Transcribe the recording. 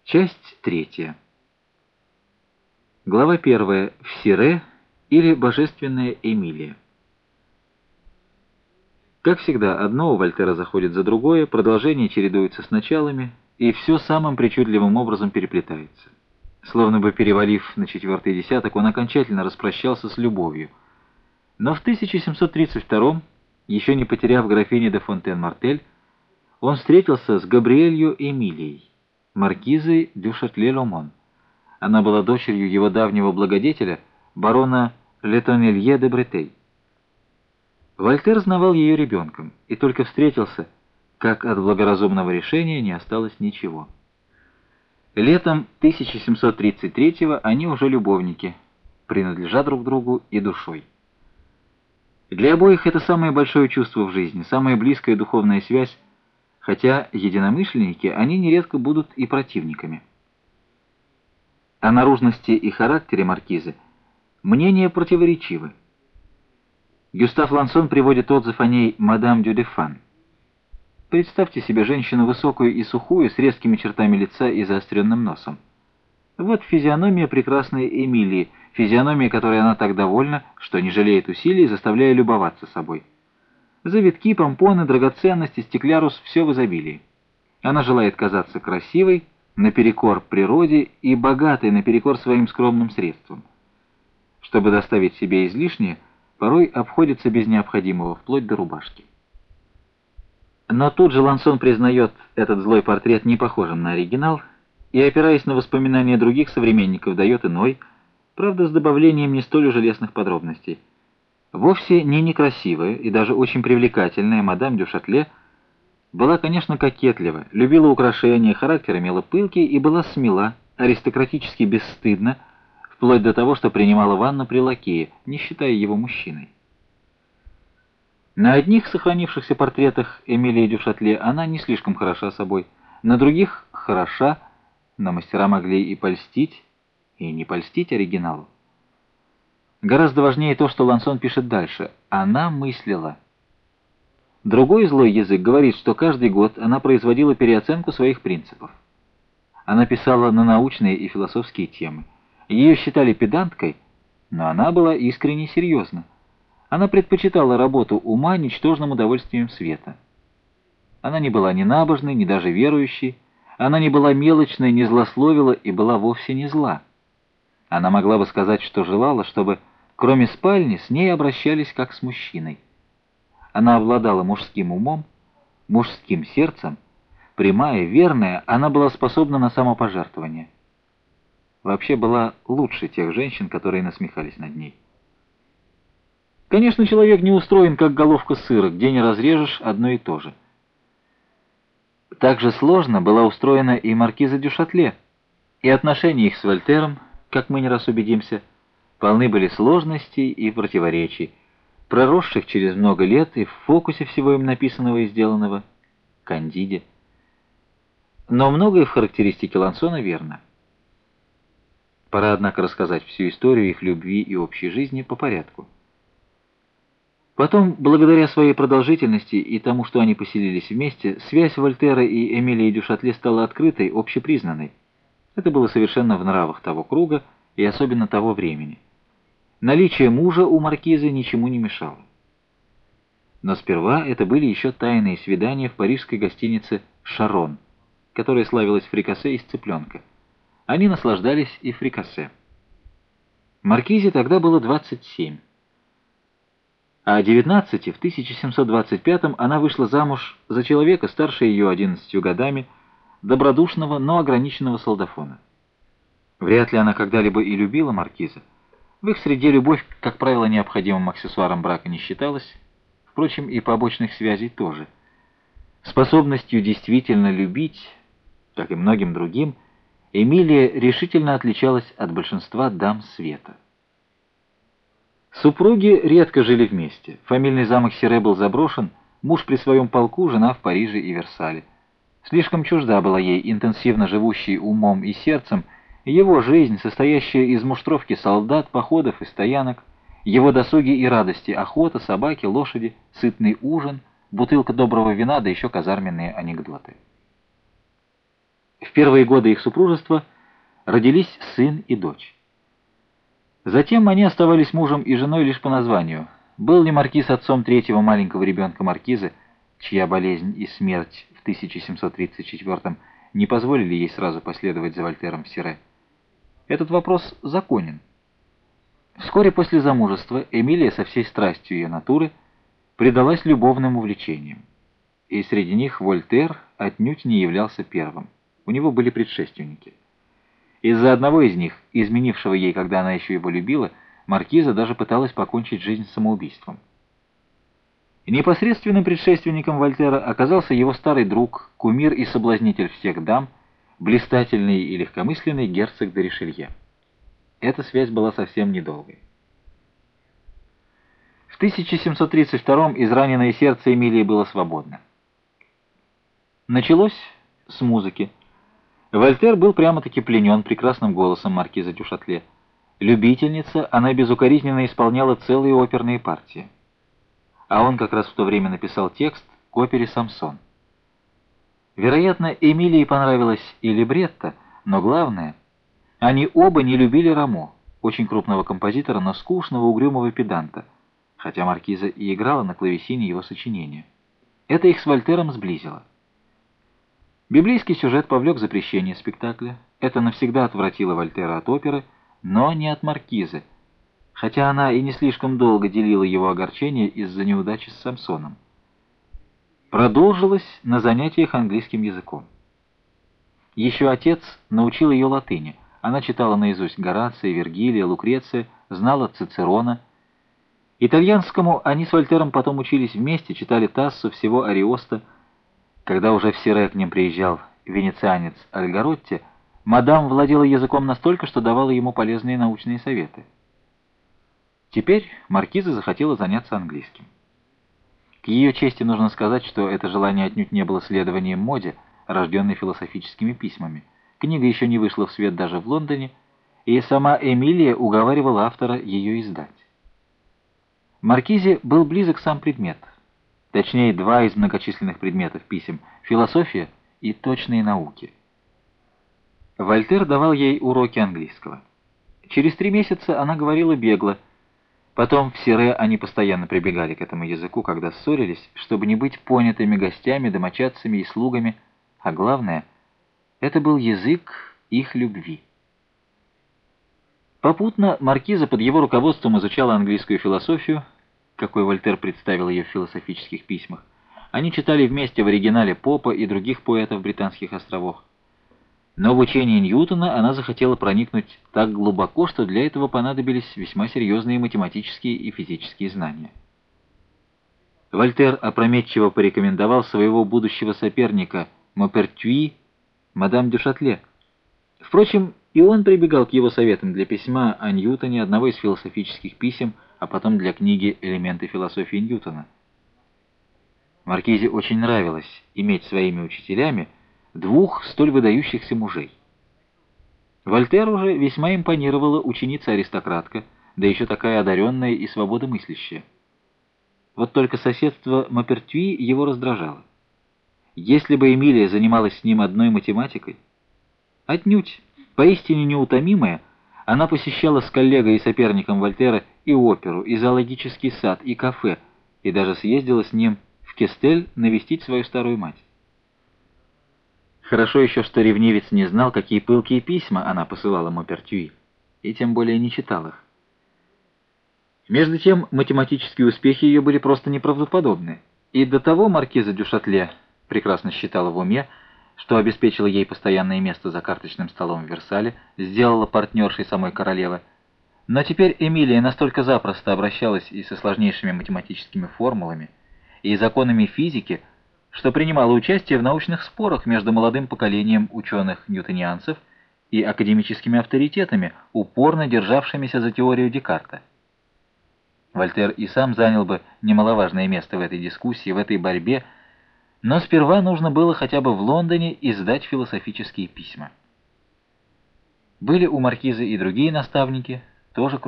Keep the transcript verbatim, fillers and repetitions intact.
Часть третья. Глава первая. Всире или Божественная Эмилия. Как всегда, одно у Вольтера заходит за другое, продолжение чередуется с началами, и все самым причудливым образом переплетается. Словно бы перевалив на четвертый десяток, он окончательно распрощался с любовью. Но в тысяча семьсот тридцать втором, еще не потеряв графини де Фонтен-Мартель, он встретился с Габриэлью Эмилией, маркизой дю Шатле-Ломон. Она была дочерью его давнего благодетеля, барона Летоннелье де Бретей. Вольтер знавал ее ребенком и только встретился, как от благоразумного решения не осталось ничего. Летом тысяча семьсот тридцать третьего они уже любовники, принадлежат друг другу и душой. Для обоих это самое большое чувство в жизни, самая близкая духовная связь, хотя единомышленники, они нередко будут и противниками. О наружности и характере маркизы мнения противоречивы. Гюстав Лансон приводит отзыв о ней мадам дю Дефан. Представьте себе женщину высокую и сухую, с резкими чертами лица и заостренным носом. Вот физиономия прекрасной Эмилии, физиономия, которой она так довольна, что не жалеет усилий, заставляя любоваться собой. Завитки, помпоны, драгоценности, стеклярус — все в изобилии. Она желает казаться красивой, наперекор природе, и богатой наперекор своим скромным средствам. Чтобы доставить себе излишнее, порой обходится без необходимого, вплоть до рубашки. Но тут же Лансон признает этот злой портрет не похожим на оригинал и, опираясь на воспоминания других современников, дает иной, правда с добавлением не столь уже лестных подробностей. Вовсе не некрасивая и даже очень привлекательная мадам дю Шатле была, конечно, кокетлива, любила украшения, характер имела пылкий и была смела, аристократически бесстыдна, вплоть до того, что принимала ванну при лакее, не считая его мужчиной. На одних сохранившихся портретах Эмилии дю Шатле она не слишком хороша собой, на других хороша, но мастера могли и польстить, и не польстить оригиналу. Гораздо важнее то, что Лансон пишет дальше. Она мыслила. Другой злой язык говорит, что каждый год она производила переоценку своих принципов. Она писала на научные и философские темы. Ее считали педанткой, но она была искренне серьезна. Она предпочитала работу ума ничтожным удовольствием света. Она не была ни набожной, ни даже верующей. Она не была мелочной, не злословила и была вовсе не зла. Она могла бы сказать, что желала, чтобы, кроме спальни, с ней обращались как с мужчиной. Она обладала мужским умом, мужским сердцем, прямая, верная, она была способна на самопожертвование. Вообще была лучше тех женщин, которые насмехались над ней. Конечно, человек не устроен, как головка сыра, где не разрежешь одно и то же. Так же сложно была устроена и маркиза дю Шатле, и отношения их с Вольтером, как мы не раз убедимся, полны были сложностей и противоречий, проросших через много лет и в фокусе всего им написанного и сделанного, Кандиде. Но многое в характеристике Лансона верно. Пора, однако, рассказать всю историю их любви и общей жизни по порядку. Потом, благодаря своей продолжительности и тому, что они поселились вместе, связь Вольтера и Эмилии дю Шатле стала открытой, общепризнанной. Это было совершенно в нравах того круга и особенно того времени. Наличие мужа у маркизы ничему не мешало. Но сперва это были еще тайные свидания в парижской гостинице «Шарон», которая славилась фрикасе из цыпленка. Они наслаждались и фрикасе. Маркизе тогда было двадцать семь. А девятнадцати, в тысяча семьсот двадцать пятом, она вышла замуж за человека старше ее одиннадцатью годами, добродушного, но ограниченного солдафона. Вряд ли она когда-либо и любила маркиза. В их среде любовь, как правило, необходимым аксессуаром брака не считалась, впрочем, и побочных связей тоже. Способностью действительно любить, как и многим другим, Эмилия решительно отличалась от большинства дам света. Супруги редко жили вместе. Фамильный замок Сире был заброшен, муж при своем полку, жена в Париже и Версале. Слишком чужда была ей интенсивно живущей умом и сердцем его жизнь, состоящая из муштровки солдат, походов и стоянок, его досуги и радости, охота, собаки, лошади, сытный ужин, бутылка доброго вина, да еще казарменные анекдоты. В первые годы их супружества родились сын и дочь. Затем они оставались мужем и женой лишь по названию. Был ли маркиз отцом третьего маленького ребенка маркизы, чья болезнь и смерть в тысяча семьсот тридцать четвёртом не позволили ей сразу последовать за Вольтером в Сире? Этот вопрос законен. Вскоре после замужества Эмилия со всей страстью ее натуры предалась любовным увлечениям. И среди них Вольтер отнюдь не являлся первым. У него были предшественники. Из-за одного из них, изменившего ей, когда она еще его любила, маркиза даже пыталась покончить жизнь самоубийством. Непосредственным предшественником Вольтера оказался его старый друг, кумир и соблазнитель всех дам, блистательный и легкомысленный герцог де Ришелье. Эта связь была совсем недолгой. В тысяча семьсот тридцать втором израненное сердце Эмилии было свободно. Началось с музыки. Вольтер был прямо-таки пленен прекрасным голосом маркизы дю Шатле. Любительница, она безукоризненно исполняла целые оперные партии. А он как раз в то время написал текст к опере «Самсон». Вероятно, Эмилии понравилось и либретто, но главное, они оба не любили Рамо, очень крупного композитора, но скучного, угрюмого педанта, хотя маркиза и играла на клавесине его сочинения. Это их с Вольтером сблизило. Библейский сюжет повлек запрещение спектакля. Это навсегда отвратило Вольтера от оперы, но не от маркизы, хотя она и не слишком долго делила его огорчение из-за неудачи с Самсоном. Продолжилось на занятиях английским языком. Еще отец научил ее латыни. Она читала наизусть Горация, Вергилия, Лукреция, знала Цицерона. Итальянскому они с Вольтером потом учились вместе, читали Тассо, всего Ариоста. Когда уже в Сире к ним приезжал венецианец Альгаротти, мадам владела языком настолько, что давала ему полезные научные советы. Теперь маркиза захотела заняться английским. К ее чести нужно сказать, что это желание отнюдь не было следованием моде, рожденной философическими письмами. Книга еще не вышла в свет даже в Лондоне, и сама Эмилия уговаривала автора ее издать. Маркизе был близок сам предмет. Точнее, два из многочисленных предметов писем — философия и точные науки. Вольтер давал ей уроки английского. Через три месяца она говорила бегло. Потом в Сире они постоянно прибегали к этому языку, когда ссорились, чтобы не быть понятыми гостями, домочадцами и слугами, а главное — это был язык их любви. Попутно маркиза под его руководством изучала английскую философию, какой Вольтер представил ее в философических письмах. Они читали вместе в оригинале Попа и других поэтов британских островов. Но в учение Ньютона она захотела проникнуть так глубоко, что для этого понадобились весьма серьезные математические и физические знания. Вольтер опрометчиво порекомендовал своего будущего соперника Мопертюи, мадам дю Шатле. Впрочем, и он прибегал к его советам для письма о Ньютоне, одного из философических писем, а потом для книги «Элементы философии Ньютона». Маркизе очень нравилось иметь своими учителями двух столь выдающихся мужей. Вольтеру же весьма импонировала ученица-аристократка, да еще такая одаренная и свободомыслящая. Вот только соседство Мопертюи его раздражало. Если бы Эмилия занималась с ним одной математикой, отнюдь, поистине неутомимая, она посещала с коллегой и соперником Вольтера и оперу, и зоологический сад, и кафе, и даже съездила с ним в Кестель навестить свою старую мать. Хорошо еще, что ревнивец не знал, какие пылкие письма она посылала Мопертюи, и тем более не читал их. Между тем, математические успехи ее были просто неправдоподобны, и до того маркиза дю Шатле прекрасно считала в уме, что обеспечила ей постоянное место за карточным столом в Версале, сделала партнершей самой королевы. Но теперь Эмилия настолько запросто обращалась и со сложнейшими математическими формулами, и законами физики, что принимала участие в научных спорах между молодым поколением ученых-ньютонианцев и академическими авторитетами, упорно державшимися за теорию Декарта. Вольтер и сам занял бы немаловажное место в этой дискуссии, в этой борьбе, но сперва нужно было хотя бы в Лондоне издать философические письма. Были у маркизы и другие наставники, тоже